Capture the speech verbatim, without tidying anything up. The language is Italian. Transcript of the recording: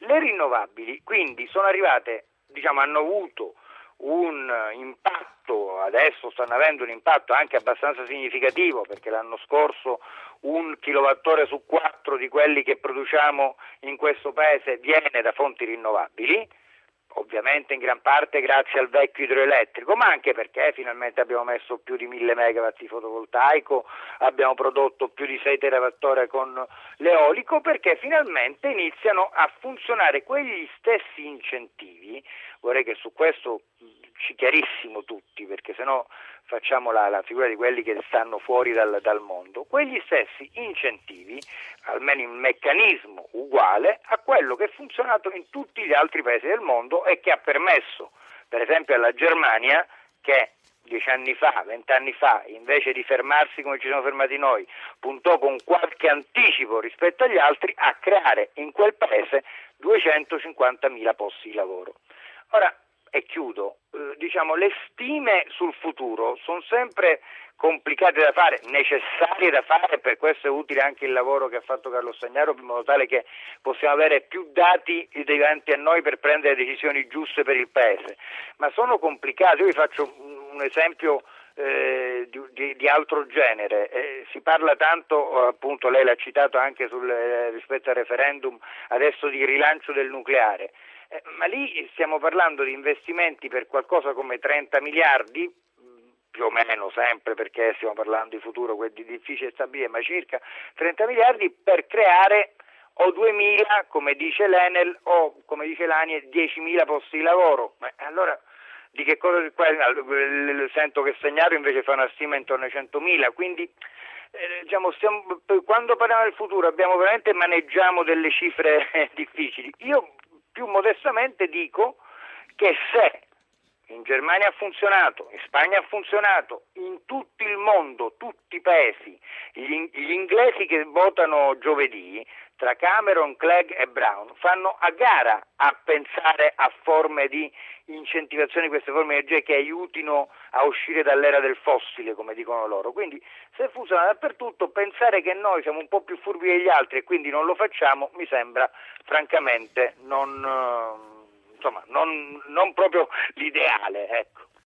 le rinnovabili quindi sono arrivate, diciamo, hanno avuto un impatto, adesso stanno avendo un impatto anche abbastanza significativo, perché l'anno scorso un kilowattora su quattro di quelli che produciamo in questo paese viene da fonti rinnovabili, ovviamente in gran parte grazie al vecchio idroelettrico, ma anche perché finalmente abbiamo messo più di mille megawatt di fotovoltaico, abbiamo prodotto più di sei terawattora con l'eolico, perché finalmente iniziano a funzionare quegli stessi incentivi. Vorrei che su questo ci chiarissimo tutti, perché sennò facciamo la, la figura di quelli che stanno fuori dal, dal mondo. Quegli stessi incentivi, almeno in meccanismo uguale a quello che è funzionato in tutti gli altri paesi del mondo e che ha permesso, per esempio alla Germania, che dieci anni fa, vent'anni fa, invece di fermarsi come ci siamo fermati noi, puntò con qualche anticipo rispetto agli altri a creare in quel paese duecentocinquantamila posti di lavoro. Ora, e chiudo, eh, diciamo, le stime sul futuro sono sempre complicate da fare, necessarie da fare, per questo è utile anche il lavoro che ha fatto Carlo Stagnaro, in modo tale che possiamo avere più dati davanti a noi per prendere decisioni giuste per il Paese, ma sono complicate. Io vi faccio un esempio eh, di, di, di altro genere, eh, si parla tanto, appunto lei l'ha citato anche sul, eh, rispetto al referendum, adesso di rilancio del nucleare. Eh, ma lì stiamo parlando di investimenti per qualcosa come trenta miliardi, più o meno sempre, perché stiamo parlando di futuro, quindi difficile stabilire, ma circa trenta miliardi per creare o duemila, come dice l'Enel, o come dice l'ANI, diecimila posti di lavoro. Ma allora di che cosa sento che Stagnaro invece fa una stima intorno ai centomila, quindi eh, diciamo, stiamo, quando parliamo del futuro abbiamo veramente maneggiamo delle cifre eh, difficili. Io più modestamente dico che se in Germania ha funzionato, in Spagna ha funzionato, in tutto il mondo, tutti i paesi, gli, gli inglesi che votano giovedì, tra Cameron, Clegg e Brown, fanno a gara a pensare a forme di incentivazione di queste forme di energia che aiutino a uscire dall'era del fossile, come dicono loro. Quindi se funziona dappertutto, pensare che noi siamo un po' più furbi degli altri e quindi non lo facciamo, mi sembra francamente non, insomma, non, non proprio l'ideale, ecco.